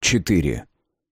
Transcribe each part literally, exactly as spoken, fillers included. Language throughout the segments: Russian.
четыре.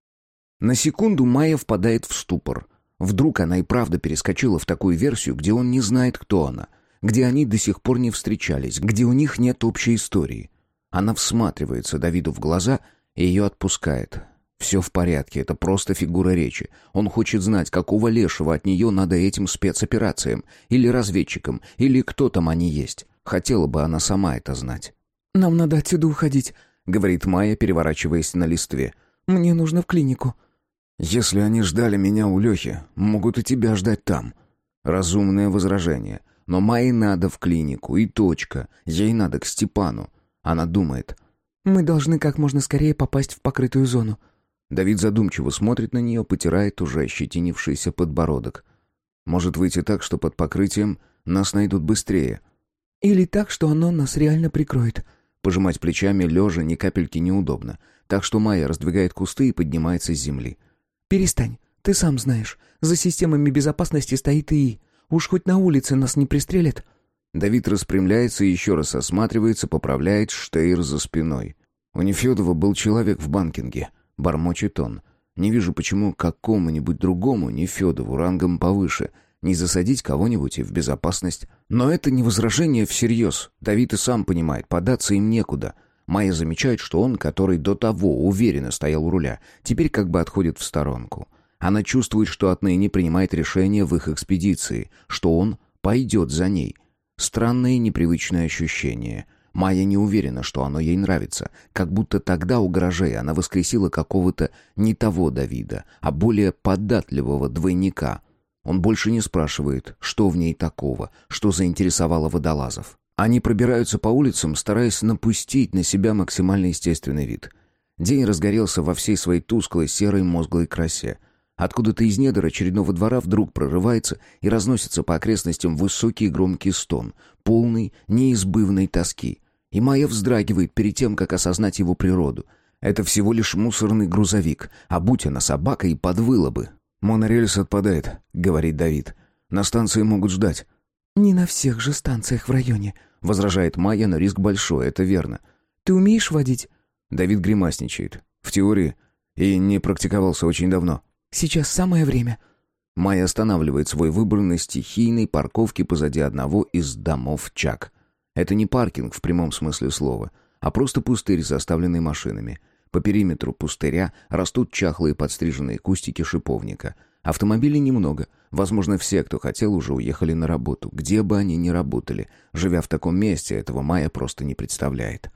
На секунду Майя впадает в ступор. Вдруг она и правда перескочила в такую версию, где он не знает, кто она, где они до сих пор не встречались, где у них нет общей истории. Она всматривается Давиду в глаза и ее отпускает. Все в порядке, это просто фигура речи. Он хочет знать, какого лешего от нее надо этим спецоперациям, или разведчикам, или кто там они есть. Хотела бы она сама это знать. «Нам надо отсюда уходить», — говорит Майя, переворачиваясь на листве. «Мне нужно в клинику». «Если они ждали меня у Лехи, могут и тебя ждать там». Разумное возражение. Но Майе надо в клинику, и точка. Ей надо к Степану. Она думает. «Мы должны как можно скорее попасть в покрытую зону». Давид задумчиво смотрит на нее, потирает уже ощетинившийся подбородок. «Может выйти так, что под покрытием нас найдут быстрее». «Или так, что оно нас реально прикроет». Пожимать плечами лежа ни капельки неудобно. Так что Майя раздвигает кусты и поднимается с земли. «Перестань, ты сам знаешь. За системами безопасности стоит ИИ. Уж хоть на улице нас не пристрелят». Давид распрямляется и еще раз осматривается, поправляет штейр за спиной. «У Нефедова был человек в банкинге», — бормочет он. «Не вижу, почему какому-нибудь другому Нефедову рангом повыше не засадить кого-нибудь и в безопасность». Но это не возражение всерьез. Давид и сам понимает, податься им некуда. Майя замечает, что он, который до того уверенно стоял у руля, теперь как бы отходит в сторонку. Она чувствует, что отныне принимает решение в их экспедиции, что он пойдет за ней. Странное и непривычное ощущение. Майя не уверена, что оно ей нравится, как будто тогда у гаражей она воскресила какого-то не того Давида, а более податливого двойника. Он больше не спрашивает, что в ней такого, что заинтересовало водолазов. Они пробираются по улицам, стараясь напустить на себя максимально естественный вид. День разгорелся во всей своей тусклой серой мозглой красе. Откуда-то из недр очередного двора вдруг прорывается и разносится по окрестностям высокий громкий стон, полный неизбывной тоски. И Майя вздрагивает перед тем, как осознать его природу. Это всего лишь мусорный грузовик, а будь она собака, и подвыла бы. «Монорельс отпадает», — говорит Давид. «На станции могут ждать». «Не на всех же станциях в районе», — возражает Майя, но риск большой, это верно. «Ты умеешь водить?» Давид гримасничает. В теории. И не практиковался очень давно. «Сейчас самое время». Майя останавливает свой выбор на стихийной парковке позади одного из домов Чак. Это не паркинг в прямом смысле слова, а просто пустырь, заставленный машинами. По периметру пустыря растут чахлые подстриженные кустики шиповника. Автомобилей немного. Возможно, все, кто хотел, уже уехали на работу. Где бы они ни работали. Живя в таком месте, этого Майя просто не представляет.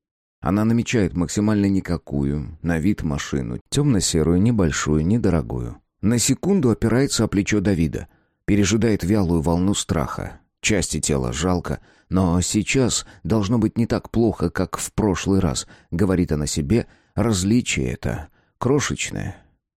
Она намечает максимально никакую, на вид машину. Темно-серую, небольшую, недорогую. На секунду опирается о плечо Давида. Пережидает вялую волну страха. Части тела жалко, но сейчас должно быть не так плохо, как в прошлый раз, говорит она себе. Различие это крошечное.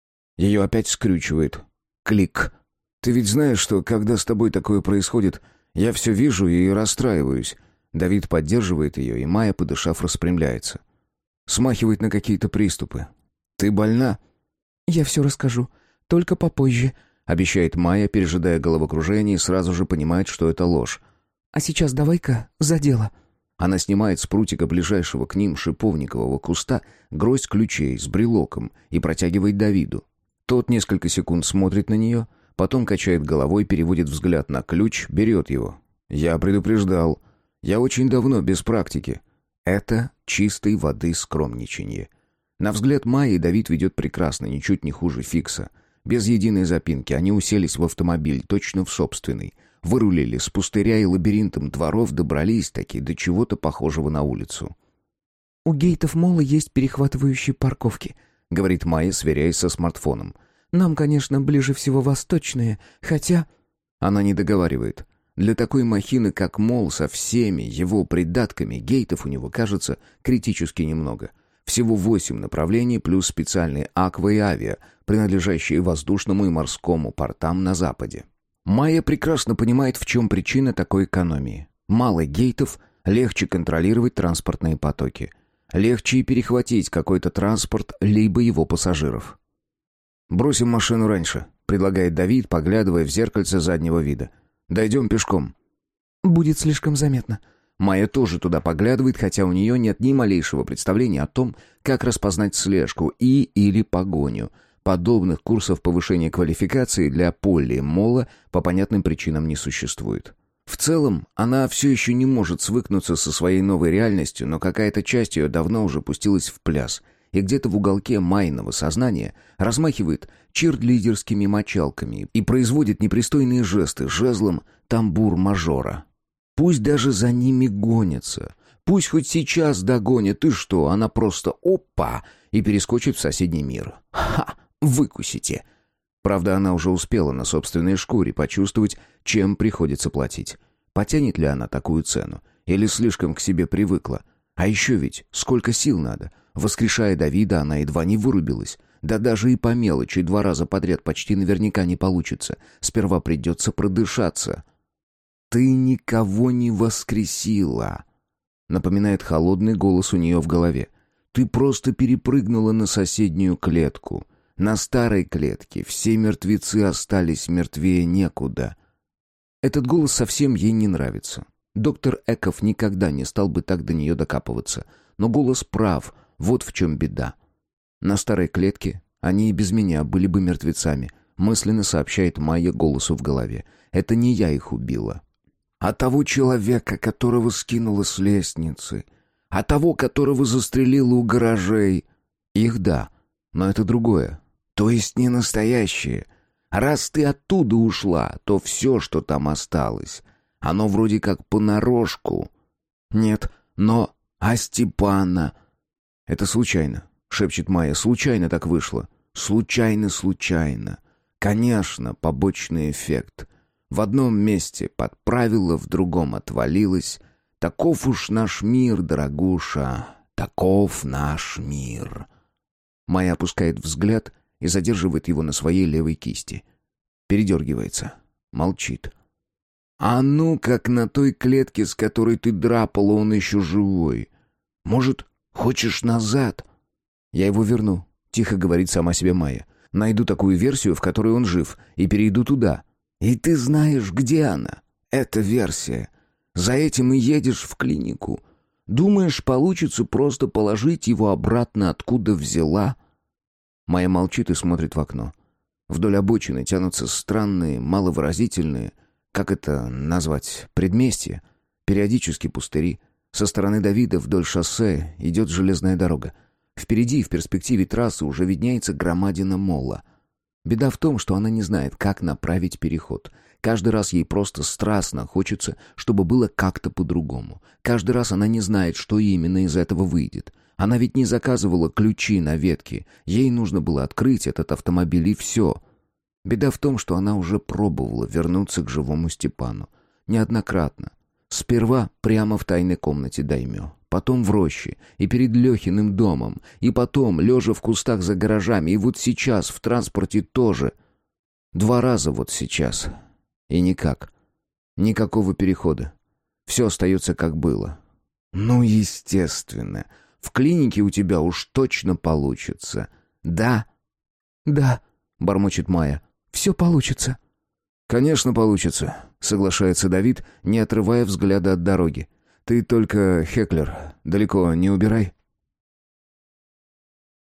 Ее опять скрючивает. Клик. «Ты ведь знаешь, что, когда с тобой такое происходит, я все вижу и расстраиваюсь». Давид поддерживает ее, и Майя, подышав, распрямляется. Смахивает на какие-то приступы. «Ты больна?» «Я все расскажу, только попозже», — обещает Майя, пережидая головокружение, и сразу же понимает, что это ложь. «А сейчас давай-ка за дело». Она снимает с прутика ближайшего к ним шиповникового куста гроздь ключей с брелоком и протягивает Давиду. Тот несколько секунд смотрит на нее, потом качает головой, переводит взгляд на ключ, берет его. «Я предупреждал. Я очень давно без практики». Это чистой воды скромничанье. На взгляд Майи Давид ведет прекрасно, ничуть не хуже Фикса. Без единой запинки они уселись в автомобиль, точно в собственный. Вырулили с пустыря и лабиринтом дворов, добрались таки до чего-то похожего на улицу. «У гейтов мола есть перехватывающие парковки», — говорит Майя, сверяясь со смартфоном. «Нам, конечно, ближе всего восточные, хотя...» Она не договаривает. Для такой махины, как мол, со всеми его придатками, гейтов у него, кажется, критически немного. Всего восемь направлений плюс специальные аква и авиа, принадлежащие воздушному и морскому портам на западе. Майя прекрасно понимает, в чем причина такой экономии. Мало гейтов, легче контролировать транспортные потоки. Легче и перехватить какой-то транспорт, либо его пассажиров. «Бросим машину раньше», — предлагает Давид, поглядывая в зеркальце заднего вида. «Дойдем пешком». «Будет слишком заметно. Майя тоже туда поглядывает, хотя у нее нет ни малейшего представления о том, как распознать слежку и или погоню. Подобных курсов повышения квалификации для Полли Мола по понятным причинам не существует. В целом, она все еще не может свыкнуться со своей новой реальностью, но какая-то часть ее давно уже пустилась в пляс, и где-то в уголке Майиного сознания размахивает чирлидерскими мочалками и производит непристойные жесты жезлом тамбур-мажора. Пусть даже за ними гонятся, пусть хоть сейчас догонят, и что, она просто опа и перескочит в соседний мир. Ха! Выкусите! Правда, она уже успела на собственной шкуре почувствовать, чем приходится платить. Потянет ли она такую цену? Или слишком к себе привыкла? А еще ведь сколько сил надо. Воскрешая Давида, она едва не вырубилась. Да даже и по мелочи два раза подряд почти наверняка не получится. Сперва придется продышаться. «Ты никого не воскресила», — напоминает холодный голос у нее в голове. «Ты просто перепрыгнула на соседнюю клетку. На старой клетке все мертвецы остались мертвее некуда». Этот голос совсем ей не нравится. Доктор Эков никогда не стал бы так до нее докапываться. Но голос прав, вот в чем беда. На старой клетке они и без меня были бы мертвецами, мысленно сообщает Майя голосу в голове. Это не я их убила. А того человека, которого скинула с лестницы, а того, которого застрелила у гаражей. Их да, но это другое. То есть не настоящее. Раз ты оттуда ушла, то все, что там осталось, оно вроде как понарошку. Нет, но... А Степана... Это случайно, шепчет Майя. Случайно так вышло. Случайно, случайно. Конечно, побочный эффект. В одном месте подправила, в другом отвалилась. Таков уж наш мир, дорогуша. Таков наш мир. Майя опускает взгляд и задерживает его на своей левой кисти. Передергивается. Молчит. «А ну, как на той клетке, с которой ты драпала, он еще живой. Может, хочешь назад?» «Я его верну», — тихо говорит сама себе Майя. «Найду такую версию, в которой он жив, и перейду туда». «И ты знаешь, где она? Эта версия. За этим и едешь в клинику. Думаешь, получится просто положить его обратно, откуда взяла?» Майя молчит и смотрит в окно. Вдоль обочины тянутся странные, маловыразительные, как это назвать, предместья, периодически пустыри. Со стороны Давида вдоль шоссе идет железная дорога. Впереди, в перспективе трассы, уже виднеется громадина мола. Беда в том, что она не знает, как направить переход. Каждый раз ей просто страстно хочется, чтобы было как-то по-другому. Каждый раз она не знает, что именно из этого выйдет. Она ведь не заказывала ключи на ветке. Ей нужно было открыть этот автомобиль, и все. Беда в том, что она уже пробовала вернуться к живому Степану. Неоднократно. Сперва прямо в тайной комнате даймё, потом в роще и перед Лехиным домом, и потом, лежа в кустах за гаражами, и вот сейчас в транспорте тоже. Два раза вот сейчас. И никак. Никакого перехода. Все остается как было. Ну, естественно. В клинике у тебя уж точно получится. Да? Да, бормочет Майя. Все получится. Конечно, получится, соглашается Давид, не отрывая взгляда от дороги. Ты только, Хеклер, далеко не убирай.